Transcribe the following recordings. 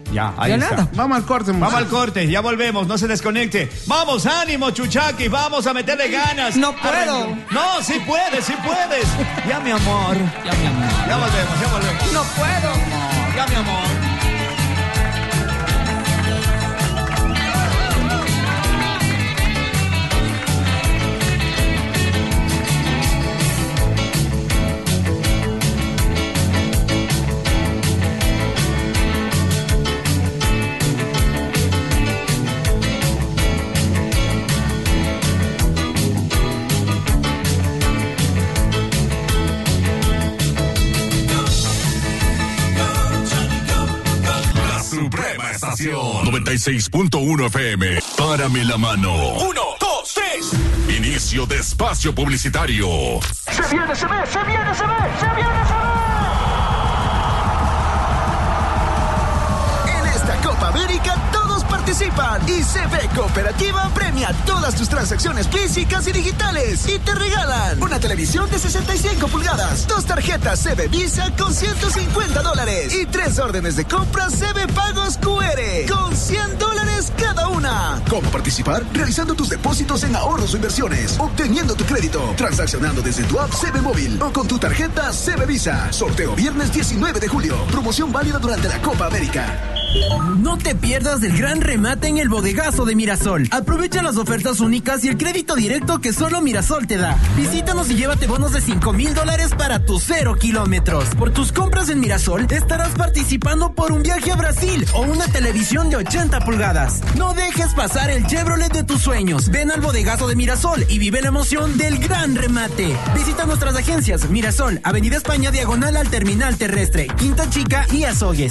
Ya, ahí está. Nada. Vamos al corte. Vamos al corte, ya volvemos, no se desconecte. Vamos, ánimo, Chuchaki, vamos a meterle ganas. No puedo. No, sí puedes, sí puedes. Ya, mi amor. Ya, mi amor. Ya volvemos, ya volvemos. No puedo. Ya, mi amor. Estación 96.1 FM. Párame la mano. 1, 2, 3. Inicio de espacio publicitario. Se viene, se ve, se viene, se ve, se viene, se ve. En esta Copa América todos participan y CB Cooperativa premia todas tus transacciones físicas y digitales y te regalan una televisión de 65 pulgadas, 2 tarjetas CB Visa con $150 y 3 órdenes de compra CB Pagos QR con $100 cada una. ¿Cómo participar? Realizando tus depósitos en ahorros o inversiones, obteniendo tu crédito, transaccionando desde tu app CB Móvil o con tu tarjeta CB Visa. Sorteo viernes 19 de julio. Promoción válida durante la Copa América. No te pierdas del gran remate en el bodegazo de Mirasol. Aprovecha las ofertas únicas y el crédito directo que solo Mirasol te da. Visítanos y llévate bonos de $5,000 para tus 0 kilómetros. Por tus compras en Mirasol estarás participando por un viaje a Brasil o una televisión de 80 pulgadas. No dejes pasar el Chevrolet de tus sueños. Ven al bodegazo de Mirasol y vive la emoción del gran remate. Visita nuestras agencias Mirasol, Avenida España, diagonal al Terminal Terrestre, Quinta Chica y Azogues.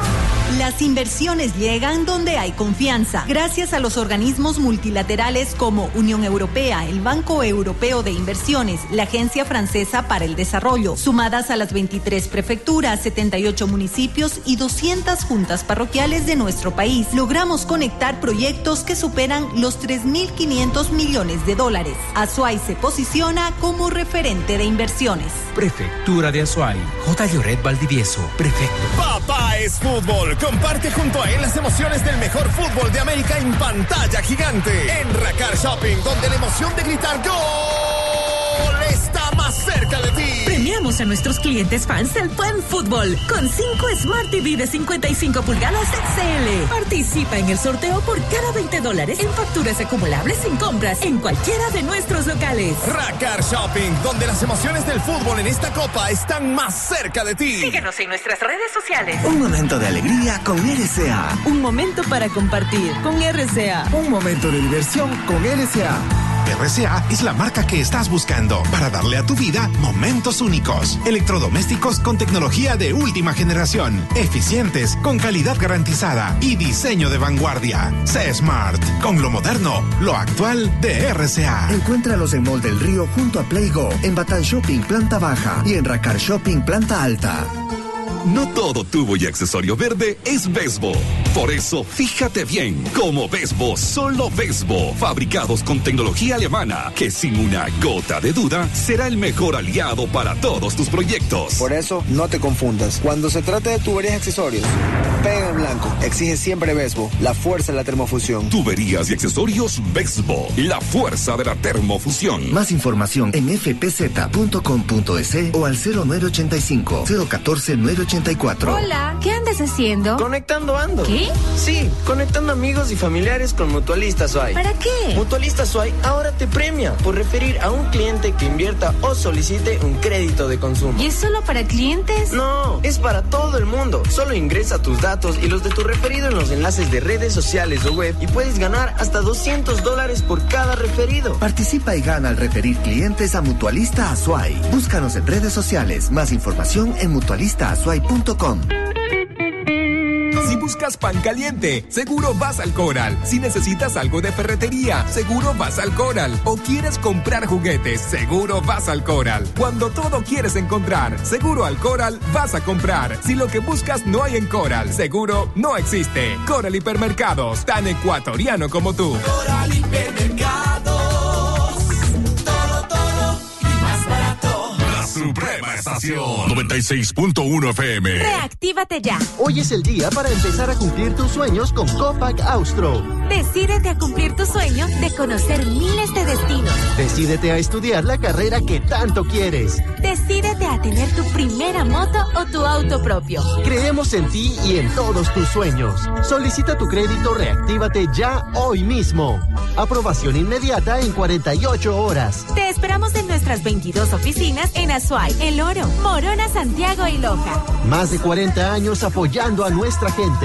Las inversiones llegan donde hay confianza, gracias a los organismos multilaterales como Unión Europea, el Banco Europeo de Inversiones, la Agencia Francesa para el Desarrollo, sumadas a las 23 prefecturas, 78 municipios y 200 juntas parroquiales de nuestro país. Logramos conectar proyectos que superan los $3.500 millones. Azuay se posiciona como referente de inversiones. Prefectura de Azuay. J. Lloret Valdivieso, prefecto. Papá es fútbol. Comparte junto a él las emociones del mejor fútbol de América en pantalla gigante. En Racar Shopping, donde la emoción de gritar ¡Gol! Está más cerca de ti. Premiamos a nuestros clientes fans del buen fútbol con 5 Smart TV de 55 pulgadas XL. Participa en el sorteo por cada $20 en facturas acumulables en compras en cualquiera de nuestros locales. Racar Shopping, donde las emociones del fútbol en esta copa están más cerca de ti. Síguenos en nuestras redes sociales. Un momento de alegría con RCA. Un momento para compartir con RCA. Un momento de diversión con RCA. RCA es la marca que estás buscando para darle a tu vida momentos únicos. Electrodomésticos con tecnología de última generación, eficientes, con calidad garantizada y diseño de vanguardia. Sé Smart, con lo moderno, lo actual de RCA. Encuéntralos en Mall del Río junto a Playgo, en Batán Shopping planta baja y en Racar Shopping planta alta. No todo tubo y accesorio verde es Vesbo. Por eso, fíjate bien. Como Vesbo, solo Vesbo. Fabricados con tecnología alemana, que sin una gota de duda, será el mejor aliado para todos tus proyectos. Por eso, no te confundas. Cuando se trata de tuberías y accesorios, pega en blanco. Exige siempre Vesbo, la fuerza de la termofusión. Tuberías y accesorios Vesbo, la fuerza de la termofusión. Más información en fpz.com.es o al 0985 014 984. Hola, ¿qué andas haciendo? Conectando ando. ¿Qué? Sí, conectando amigos y familiares con Mutualista Azuay. ¿Para qué? Mutualista Azuay ahora te premia por referir a un cliente que invierta o solicite un crédito de consumo. ¿Y es solo para clientes? No, es para todo el mundo. Solo ingresa tus datos y los de tu referido en los enlaces de redes sociales o web y puedes ganar hasta $200 por cada referido. Participa y gana al referir clientes a Mutualista Azuay. Búscanos en redes sociales. Más información en mutualistaazuay.com. Si buscas pan caliente, seguro vas al Coral. Si necesitas algo de ferretería, seguro vas al Coral. O quieres comprar juguetes, seguro vas al Coral. Cuando todo quieres encontrar, seguro al Coral vas a comprar. Si lo que buscas no hay en Coral, seguro no existe. Coral Hipermercados, tan ecuatoriano como tú. Coral Hipermercados. Todo y más barato. suprema estación. 96.1 FM. Reactívate ya. Hoy es el día para empezar a cumplir tus sueños con Copac Austro. Decídete a cumplir tu sueño de conocer miles de destinos. Decídete a estudiar la carrera que tanto quieres. Decídete a tener tu primera moto o tu auto propio. Creemos en ti y en todos tus sueños. Solicita tu crédito Reactívate ya hoy mismo. Aprobación inmediata en 48 horas. Te esperamos en nuestras 22 oficinas en Azuay, El Oro, Morona, Santiago y Loja. Más de 40 años apoyando a nuestra gente.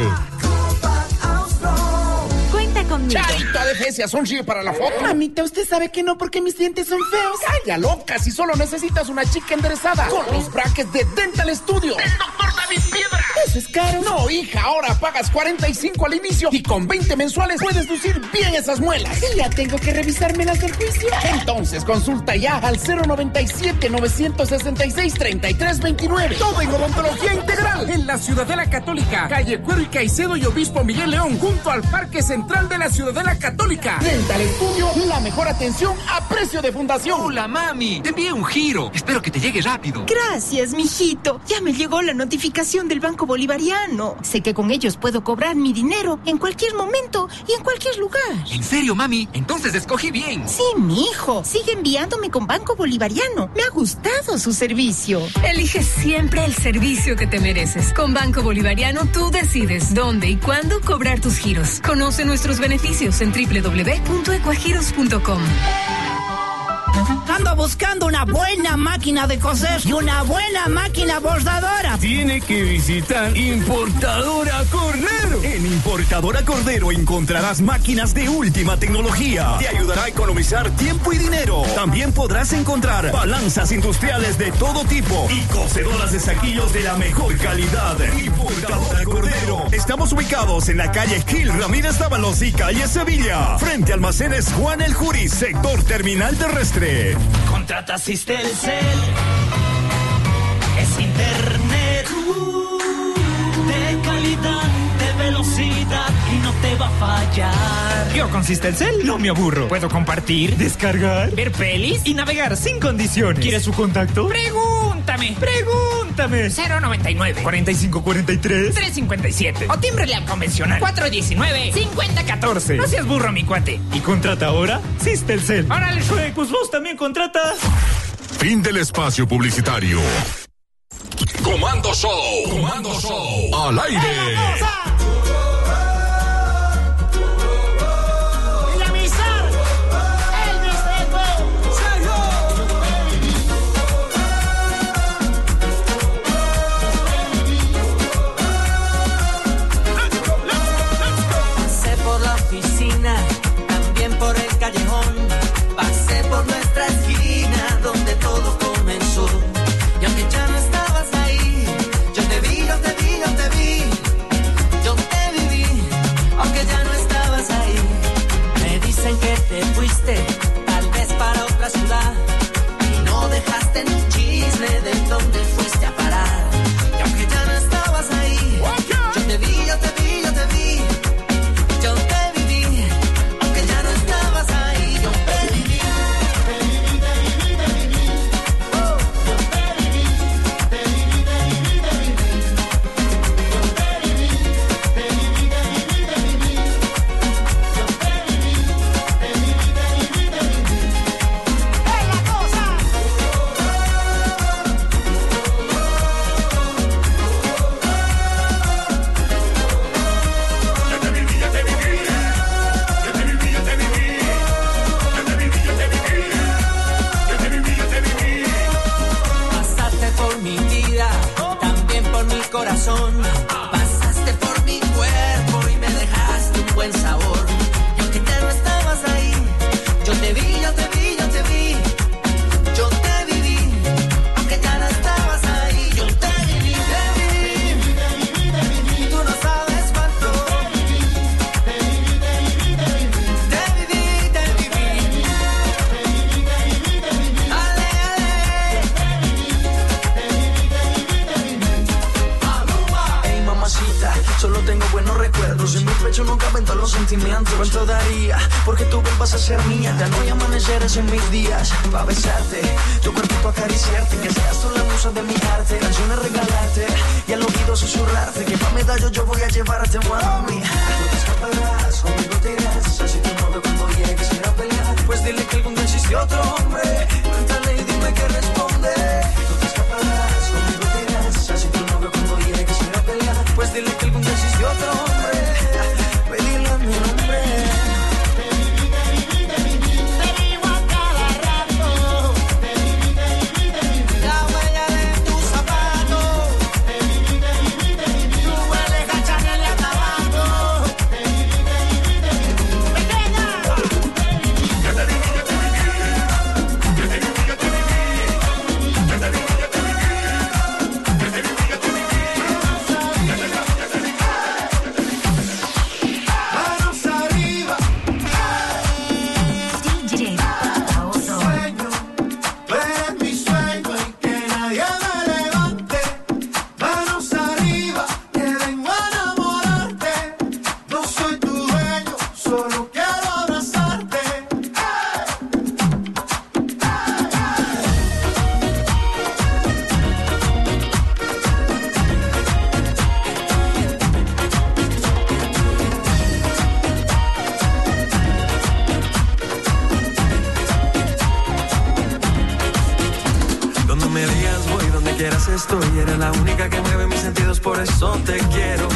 Cuenta conmigo. Charito, adefesia, sonríe para la foto. Mamita, usted sabe que no porque mis dientes son feos. Calla, loca, si solo necesitas una chica enderezada. Con los brackets de Dental Studio. ¡El doctor David Piedra! ¿Eso es caro? No, hija, ahora pagas 45 al inicio y con 20 mensuales puedes lucir bien esas muelas. ¿Y ya tengo que revisármelas del juicio? Entonces, consulta ya al 097-966-3329. Todo en odontología integral. En la Ciudadela Católica, calle Cuero y Caicedo y Obispo Miguel León, junto al Parque Central de la Ciudadela Católica. Dental Studio, la mejor atención a precio de fundación. Hola, mami. Te envié un giro. Espero que te llegue rápido. Gracias, mijito. Ya me llegó la notificación del Banco Bolivariano. Sé que con ellos puedo cobrar mi dinero en cualquier momento y en cualquier lugar. ¿En serio, mami? Entonces escogí bien. Sí, mijo. Sigue enviándome con Banco Bolivariano. Me ha gustado su servicio. Elige siempre el servicio que te mereces. Con Banco Bolivariano tú decides dónde y cuándo cobrar tus giros. Conoce nuestros beneficios en www.ecuagiros.com. Ando buscando una buena máquina de coser y una buena máquina bordadora. Tiene que visitar Importadora Cordero. En Importadora Cordero encontrarás máquinas de última tecnología. Te ayudará a economizar tiempo y dinero. También podrás encontrar balanzas industriales de todo tipo y cosedoras de saquillos de la mejor calidad. Importadora Cordero. Estamos ubicados en la calle Gil Ramírez Dávalos y calle Sevilla, frente a Almacenes Juan el Juris, sector terminal terrestre. Contrata Sistelcel, es internet de calidad, de velocidad y no te va a fallar. Yo con Sistelcel no me aburro. Puedo compartir, descargar, ver pelis y navegar sin condiciones. ¿Quieres su contacto? Pregúntame. 099 4543 357 o tímbrele al convencional 419 5014. No seas burro, mi cuate. Y contrata ahora Sistelcel. Órale, pues vos también contratas. Fin del espacio publicitario. Comando Show. Al aire. los recuerdos. En mi pecho no caben todos los sentimientos. ¿Cuánto daría porque tú vuelvas a ser mía? Ya no hay amaneceres en mis días pa' besarte, tu cuerpo acariciarte, que seas tú la musa de mi arte. Canciones regalarte y al oído susurrarte, que pa' medallo yo voy a llevarte, mami. Tú te escaparás, conmigo te irás, así tu novio cuando llegues a ir a pelear. Pues dile que algún día existió otro hombre, cuéntale y dime qué responde. Tú te escaparás, conmigo te irás, así tu novio cuando llegues a ir a pelear. Pues dile que algún día existió otro hombre, ve dile a mi nombre. Estoy, eres la única que mueve mis sentidos, por eso te quiero.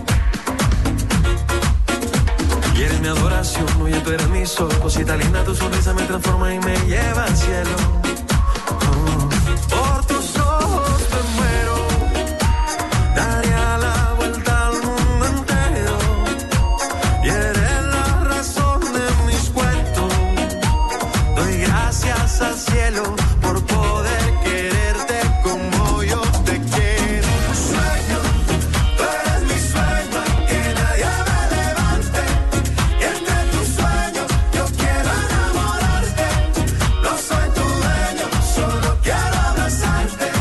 Y eres mi adoración, oye, tú eres mi sol. Cosita linda, tu sonrisa me transforma y me lleva al cielo. Por tus ojos me muero, daría la vuelta al mundo entero. Y eres la razón de mis cuentos. Doy gracias al cielo por poder quererte como yo te quiero. Sueño, tú eres mi sueño, que nadie me levante. Y entre tus sueños yo quiero enamorarte. No soy tu dueño, solo quiero abrazarte.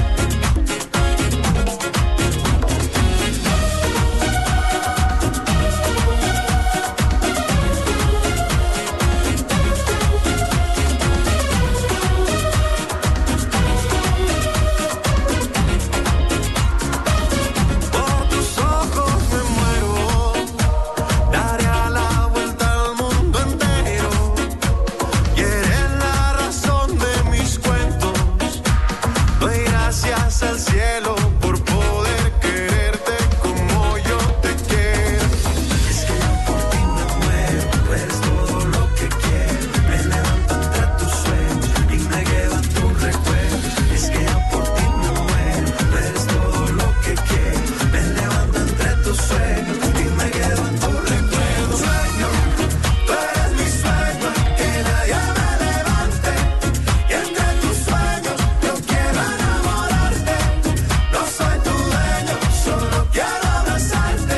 Por tus ojos me muero, daría la vuelta al mundo entero. Y eres la razón de mis cuentos. Doy gracias al cielo por poder quererte como yo te quiero. Es que yo por ti me muero, tú eres todo lo que quiero. Me levanto entre tus sueños y me llevo a tus recuerdos. Es que yo por ti me muero, tú eres todo lo que quiero. Me levanto entre tus sueños y me llevo a tus recuerdos. Sueño, tú eres mi sueño, que nadie me levante. Y entre tus sueños yo quiero enamorarte. No soy tu dueño, solo quiero abrazarte.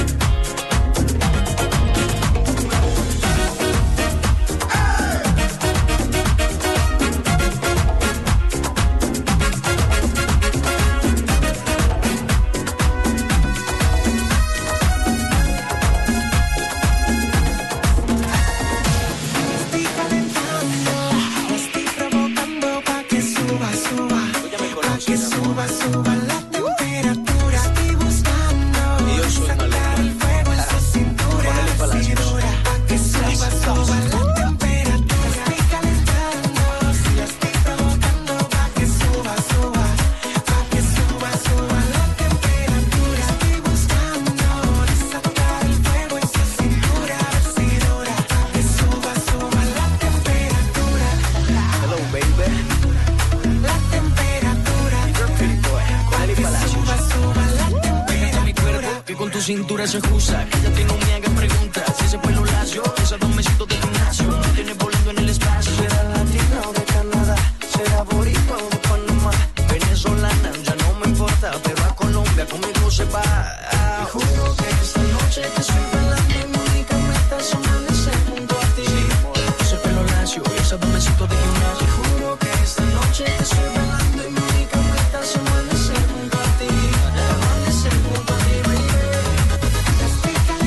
Estoy calentando, estoy provocando pa' que suba, suba, pa' que suba, suba la temperatura. Estoy buscando sacar el fuego en su cintura, si dura, pa' que suba, suba la temperatura. Estoy calentando, sí, estoy provocando pa' que suba, suba, pa' que suba, suba la temperatura. Estoy buscando sacar el fuego en su cintura, si dura, pa' que suba, suba la temperatura. Hello, baby. La temperatura. Suba, suba la temperatura. Mi cuerpo que con tu cintura se ajusta. Que ya tengo me hagan preguntas. Si ese pelo lacio, esos dos mesitos de gimnasio. Me tiene volando en el espacio. Será latina o de Canadá. Será boricua o de Panamá. Venezolana, ya no me importa. Pero a Colombia conmigo se va. Te juro que esta noche te estoy bailando y mi única meta es amanecer junto a ti. Ese pelo lacio, esos dos mesitos de gimnasio. Te juro que esta noche te estoy bailando y mi única meta es amanecer junto a ti. Amanecer junto a ti, baby. Estoy calentando.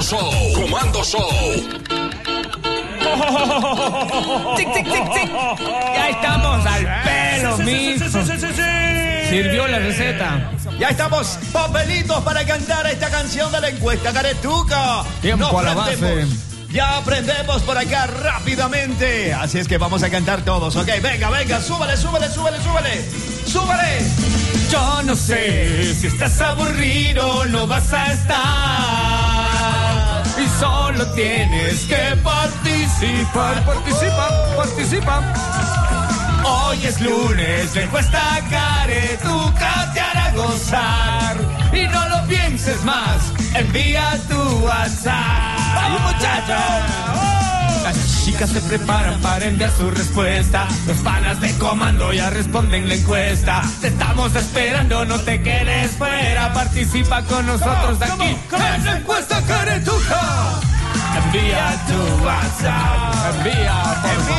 Show. Comando Show. Tic, tic, tic, tic. Ya estamos al pelo, mijo. Sirvió la receta. Ya estamos papelitos para cantar esta canción de la encuesta Caretuca. Tiempo a la base. Ya aprendemos por acá rápidamente. Así es que vamos a cantar todos, ¿ok? Venga, súbale. ¡Súbale! Yo no sé si estás aburrido, no vas a estar. Y solo tienes que participar. Participa. Hoy es lunes, la encuesta Caretuca te hará gozar. Y no lo pienses más, envía tu WhatsApp. ¡Vamos, muchachos! Las chicas se preparan para enviar su respuesta. Los panas de comando ya responden la encuesta. Te estamos esperando, no te quedes fuera. Participa con nosotros aquí en la encuesta Caretuca. Envía tu WhatsApp. Envía